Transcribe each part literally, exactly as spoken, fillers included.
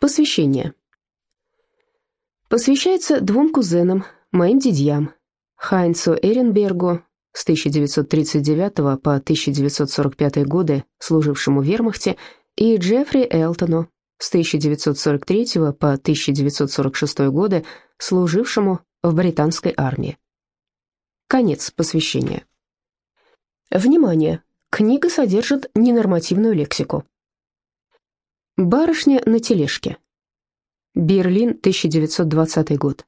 Посвящение. Посвящается двум кузенам, моим дядьям, Хайнцу Эренбергу, с тысяча девятьсот тридцать девятого по тысяча девятьсот сорок пятый годы служившему в вермахте, и Джеффри Элтону, с тысяча девятьсот сорок третьего по тысяча девятьсот сорок шестой годы служившему в британской армии. Конец посвящения. Внимание! Книга содержит ненормативную лексику. Барышня на тележке. Берлин, тысяча девятьсот двадцатый год.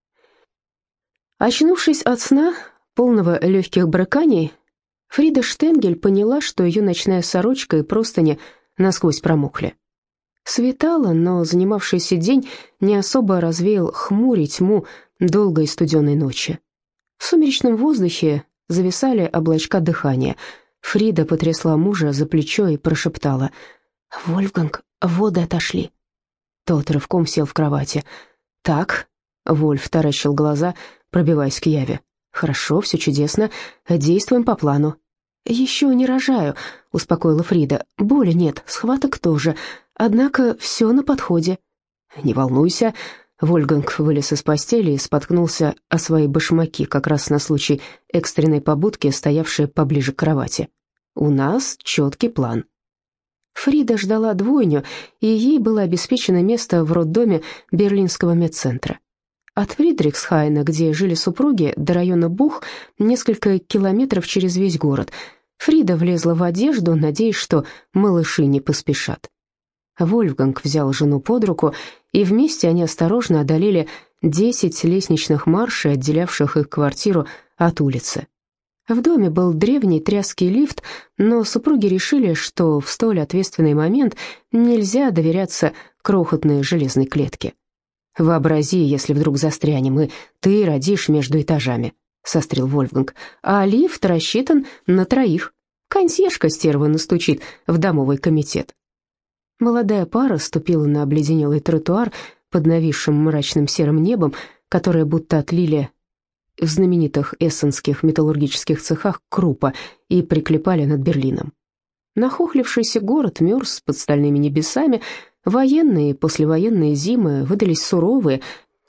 Очнувшись от сна, полного легких брыканий, Фрида Штенгель поняла, что ее ночная сорочка и простыни насквозь промокли. Светало, но занимавшийся день не особо развеял хмурь и тьму долгой студеной ночи. В сумеречном воздухе зависали облачка дыхания. Фрида потрясла мужа за плечо и прошептала: «Вольфганг, воды отошли». Тот рывком сел в кровати. «Так», — Вольф таращил глаза, пробиваясь к Яве. «Хорошо, все чудесно, действуем по плану». «Еще не рожаю», — успокоила Фрида. «Боли нет, схваток тоже, однако все на подходе». «Не волнуйся», — Вольфганг вылез из постели и споткнулся о свои башмаки, как раз на случай экстренной побудки, стоявшей поближе к кровати. «У нас четкий план». Фрида ждала двойню, и ей было обеспечено место в роддоме Берлинского медцентра. От Фридрихсхайна, где жили супруги, до района Бух, несколько километров через весь город. Фрида влезла в одежду, надеясь, что малыши не поспешат. Вольфганг взял жену под руку, и вместе они осторожно одолели десять лестничных маршей, отделявших их квартиру от улицы. В доме был древний тряский лифт, но супруги решили, что в столь ответственный момент нельзя доверяться крохотной железной клетке. «Вообрази, если вдруг застрянем, и ты родишь между этажами», — сострил Вольфганг, «а лифт рассчитан на троих. Консьержка стерва настучит в домовый комитет». Молодая пара ступила на обледенелый тротуар под нависшим мрачным серым небом, которое будто отлили в знаменитых эссенских металлургических цехах крупа и приклепали над Берлином. Нахохлившийся город мерз под стальными небесами, военные и послевоенные зимы выдались суровые,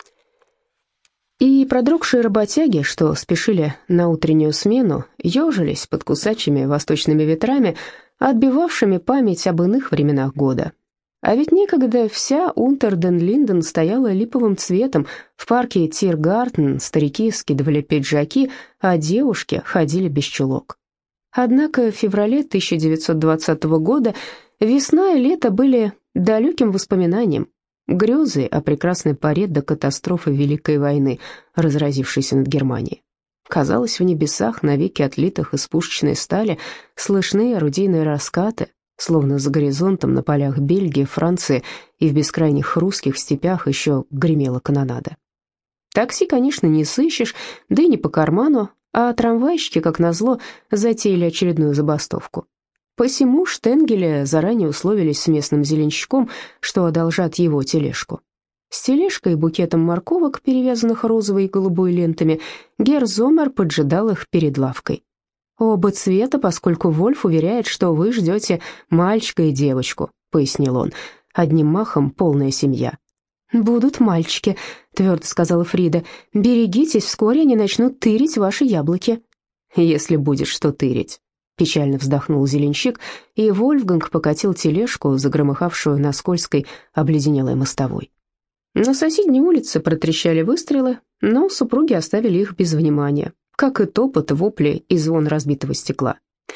и продрогшие работяги, что спешили на утреннюю смену, ежились под кусачими восточными ветрами, отбивавшими память об иных временах года. А ведь некогда вся Унтер-ден-Линден стояла липовым цветом, в парке Тиргартен старики скидывали пиджаки, а девушки ходили без чулок. Однако в феврале тысяча девятьсот двадцатого года весна и лето были далеким воспоминанием, грезы о прекрасной поре до катастрофы Великой войны, разразившейся над Германией. Казалось, в небесах, навеки отлитых из пушечной стали, слышны орудийные раскаты, словно за горизонтом на полях Бельгии, Франции и в бескрайних русских степях еще гремела канонада. Такси, конечно, не сыщешь, да и не по карману, а трамвайщики, как назло, затеяли очередную забастовку. Посему Штенгели заранее условились с местным зеленщиком, что одолжат его тележку. С тележкой и букетом морковок, перевязанных розовой и голубой лентами, герр Зомер поджидал их перед лавкой. «Оба цвета, поскольку Вольф уверяет, что вы ждете мальчика и девочку», — пояснил он. «Одним махом полная семья». «Будут мальчики», — твердо сказала Фрида. «Берегитесь, вскоре они начнут тырить ваши яблоки». «Если будет что тырить», — печально вздохнул зеленщик, и Вольфганг покатил тележку, загромыхавшую на скользкой обледенелой мостовой. На соседней улице протрещали выстрелы, но супруги оставили их без внимания, как и топот, вопли и звон разбитого стекла.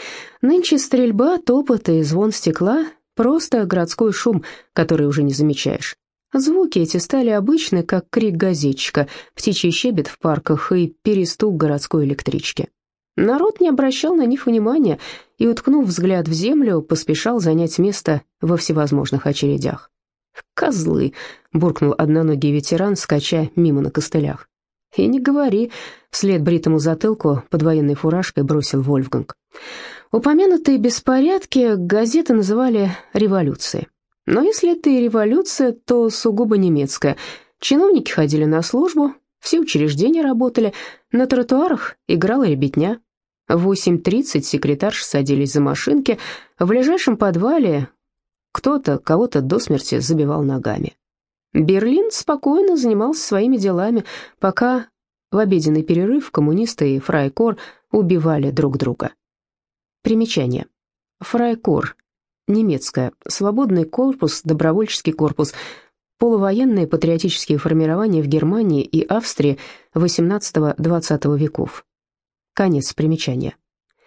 Нынче стрельба, топот и звон стекла — просто городской шум, который уже не замечаешь. Звуки эти стали обычны, как крик газетчика, птичий щебет в парках и перестук городской электрички. Народ не обращал на них внимания и, уткнув взгляд в землю, поспешал занять место во всевозможных очередях. «Козлы!» — буркнул одноногий ветеран, скача мимо на костылях. «И не говори», — вслед бритому затылку под военной фуражкой бросил Вольфганг. Упомянутые беспорядки газеты называли «революцией». Но если это и революция, то сугубо немецкая. Чиновники ходили на службу, все учреждения работали, на тротуарах играла ребятня. В восемь тридцать секретарши садились за машинки, в ближайшем подвале кто-то кого-то до смерти забивал ногами. Берлин спокойно занимался своими делами, пока в обеденный перерыв коммунисты и фрайкор убивали друг друга. Примечание. Фрайкор. Немецкое. Свободный корпус, добровольческий корпус. Полувоенные патриотические формирования в Германии и Австрии восемнадцатого-двадцатого веков. Конец примечания.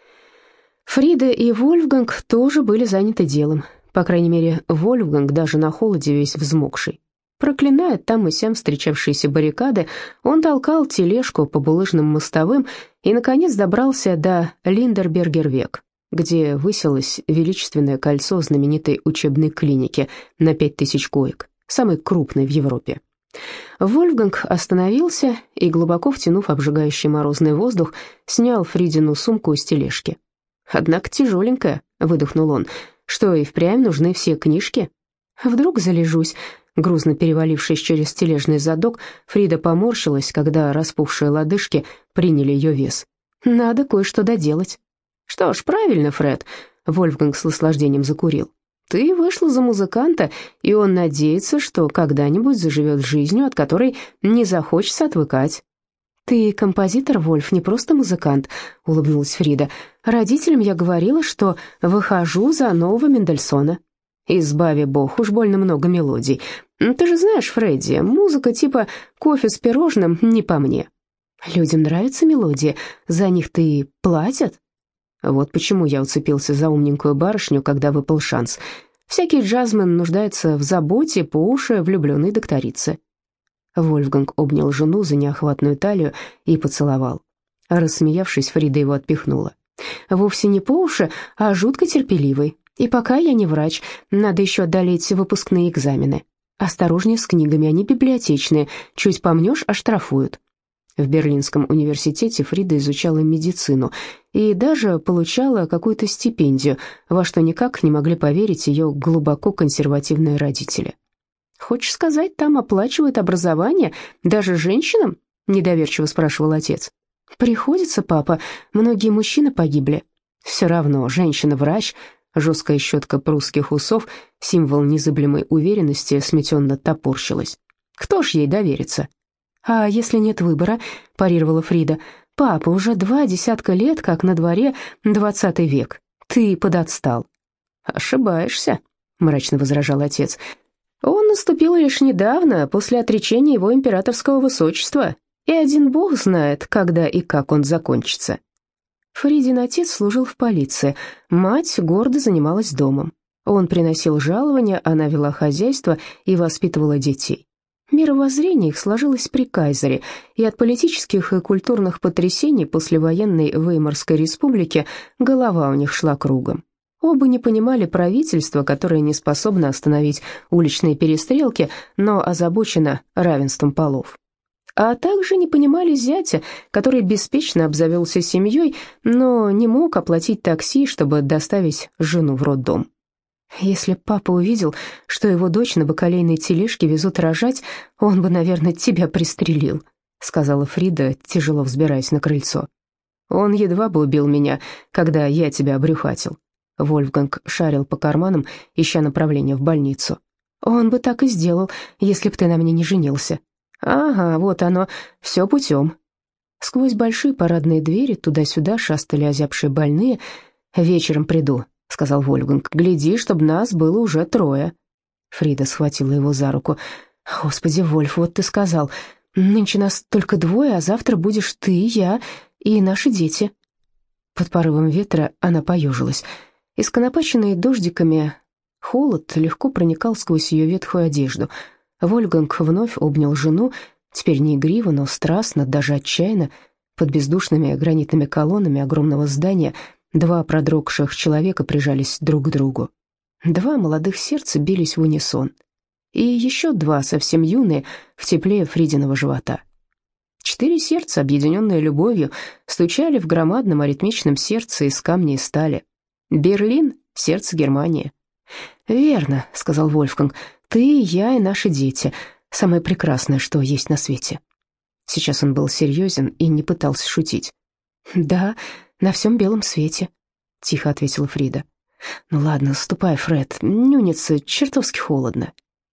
Фрида и Вольфганг тоже были заняты делом. По крайней мере, Вольфганг даже на холоде весь взмокший. Проклиная там и сям встречавшиеся баррикады, он толкал тележку по булыжным мостовым и, наконец, добрался до Линдербергер-Век, где высилось величественное кольцо знаменитой учебной клиники на пять тысяч коек, самой крупной в Европе. Вольфганг остановился и, глубоко втянув обжигающий морозный воздух, снял Фридину сумку с тележки. «Однако тяжеленькая», — выдохнул он, — «что и впрямь нужны все книжки?» «Вдруг залежусь». Грузно перевалившись через тележный задок, Фрида поморщилась, когда распухшие лодыжки приняли ее вес. «Надо кое-что доделать». «Что ж, правильно, Фред», — Вольфганг с наслаждением закурил. «Ты вышла за музыканта, и он надеется, что когда-нибудь заживет жизнью, от которой не захочется отвыкать». «Ты композитор, Вольф, не просто музыкант», — улыбнулась Фрида. «Родителям я говорила, что выхожу за нового Мендельсона». «Избави бог, уж больно много мелодий. Ты же знаешь, Фредди, музыка типа кофе с пирожным не по мне». «Людям нравятся мелодии, за них-то и платят». Вот почему я уцепился за умненькую барышню, когда выпал шанс. Всякий джазмен нуждается в заботе по уши влюбленной докторицы. Вольфганг обнял жену за неохватную талию и поцеловал. Рассмеявшись, Фрида его отпихнула. «Вовсе не по уши, а жутко терпеливый. И пока я не врач, надо еще одолеть выпускные экзамены. Осторожнее с книгами, они библиотечные, чуть помнешь, оштрафуют». В Берлинском университете Фрида изучала медицину и даже получала какую-то стипендию, во что никак не могли поверить ее глубоко консервативные родители. «Хочешь сказать, там оплачивают образование даже женщинам?» — недоверчиво спрашивал отец. «Приходится, папа, многие мужчины погибли». «Все равно, женщина-врач», жесткая щетка прусских усов, символ незыблемой уверенности, сметенно топорщилась. «Кто ж ей доверится?» «А если нет выбора?» – парировала Фрида. «Папа, уже два десятка лет, как на дворе двадцатый век. Ты подотстал». «Ошибаешься», – мрачно возражал отец. «Он наступил лишь недавно, после отречения его императорского высочества, и один бог знает, когда и как он закончится». Фридин отец служил в полиции, мать гордо занималась домом. Он приносил жалования, она вела хозяйство и воспитывала детей. Мировоззрение их сложилось при кайзере, и от политических и культурных потрясений послевоенной Веймарской республики голова у них шла кругом. Оба не понимали правительства, которое не способно остановить уличные перестрелки, но озабочено равенством полов. А также не понимали зятя, который беспечно обзавелся семьей, но не мог оплатить такси, чтобы доставить жену в роддом. «Если б папа увидел, что его дочь на бакалейной тележке везут рожать, он бы, наверное, тебя пристрелил», — сказала Фрида, тяжело взбираясь на крыльцо. «Он едва бы убил меня, когда я тебя обрюхатил». Вольфганг шарил по карманам, ища направление в больницу. «Он бы так и сделал, если б ты на мне не женился». «Ага, вот оно, все путем». Сквозь большие парадные двери туда-сюда шастали озябшие больные. «Вечером приду», — сказал Вольфганг. «Гляди, чтобы нас было уже трое». Фрида схватила его за руку. «Господи, Вольф, вот ты сказал. Нынче нас только двое, а завтра будешь ты, я и наши дети». Под порывом ветра она поежилась. Исконопаченный дождиками холод легко проникал сквозь ее ветхую одежду. Вольфганг вновь обнял жену, теперь не игриво, но страстно, даже отчаянно. Под бездушными гранитными колоннами огромного здания два продрогших человека прижались друг к другу. Два молодых сердца бились в унисон. И еще два, совсем юные, в тепле Фридиного живота. Четыре сердца, объединенные любовью, стучали в громадном аритмичном сердце из камня и стали. Берлин — сердце Германии. «Верно», — сказал Вольфганг, — «ты, я и наши дети. Самое прекрасное, что есть на свете». Сейчас он был серьезен и не пытался шутить. «Да, на всем белом свете», — тихо ответила Фрида. «Ну ладно, ступай, Фред, нюнится чертовски холодно».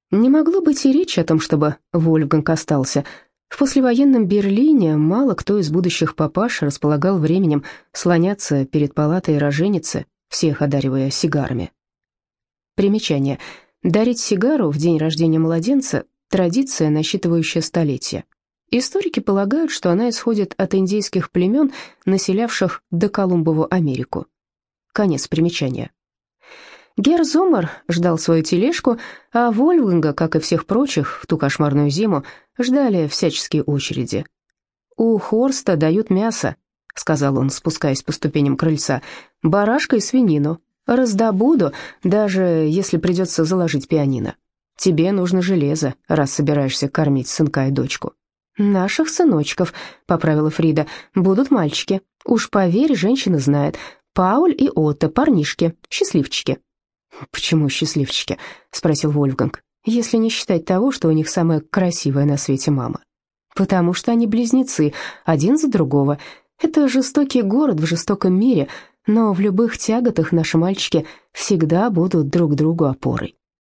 Не могло быть и речи о том, чтобы Вольфганг остался. В послевоенном Берлине мало кто из будущих папаш располагал временем слоняться перед палатой роженицы, всех одаривая сигарами. Примечание. Дарить сигару в день рождения младенца – традиция, насчитывающая столетия. Историки полагают, что она исходит от индейских племен, населявших доколумбову Америку. Конец примечания. Герр Зоммер ждал свою тележку, а Вольфганга, как и всех прочих, в ту кошмарную зиму ждали всяческие очереди. «У Хорста дают мясо», — сказал он, спускаясь по ступеням крыльца, — «барашка и свинину. Раздобуду, даже если придется заложить пианино. Тебе нужно железо, раз собираешься кормить сынка и дочку». «Наших сыночков», — поправила Фрида, — «будут мальчики. Уж поверь, женщина знает. Пауль и Отто, парнишки, счастливчики». «Почему счастливчики?» — спросил Вольфганг, «если не считать того, что у них самая красивая на свете мама». «Потому что они близнецы, один за другого. Это жестокий город в жестоком мире, но в любых тяготах наши мальчики всегда будут друг другу опорой».